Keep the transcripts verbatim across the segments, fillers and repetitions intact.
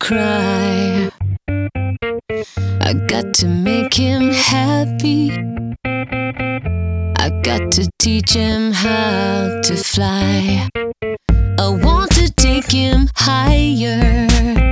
cry. I got to make him happy. I got to teach him how to fly. I want to take him higher,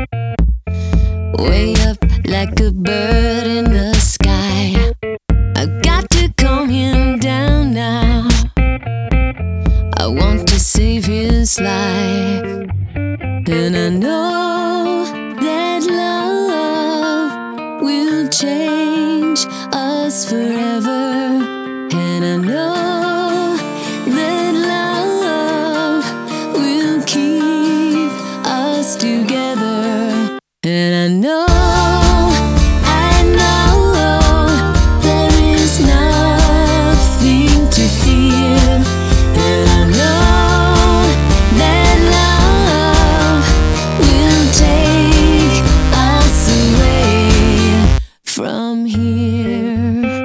way up like a bird in the sky. I got to calm him down now. I want to save his life. And I know that love will change us forever. And I know that love will keep us together. And I know, I know there is nothing to fear. And I know that love will take us away from here.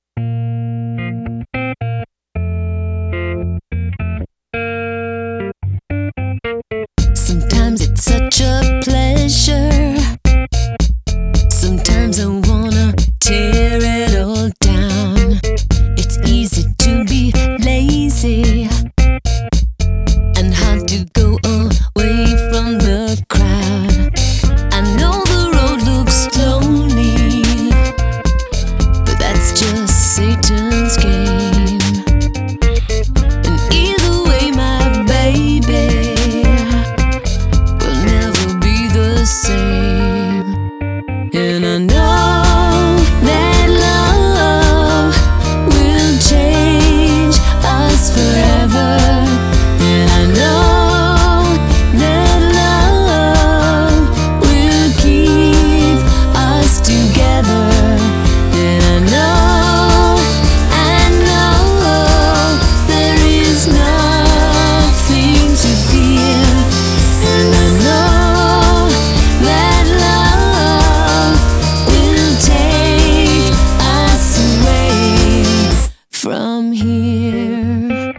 Sometimes it's such a pleasure. Sometimes I wanna tear it all down. It's easy to be lazy and hard to go away from the crowd. I know the road looks lonely, but that's just Satan's game. And either way, my baby will never be the same. And I know that love will change us forever. And I know that love will keep us together. And I know, I know there is nothing to fear. And I know that love will take us away from here.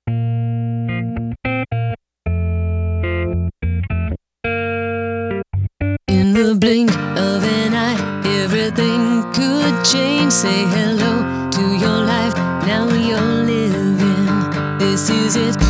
In the blink of an eye, everything could change. Say hello to your life, now you're living. This is it.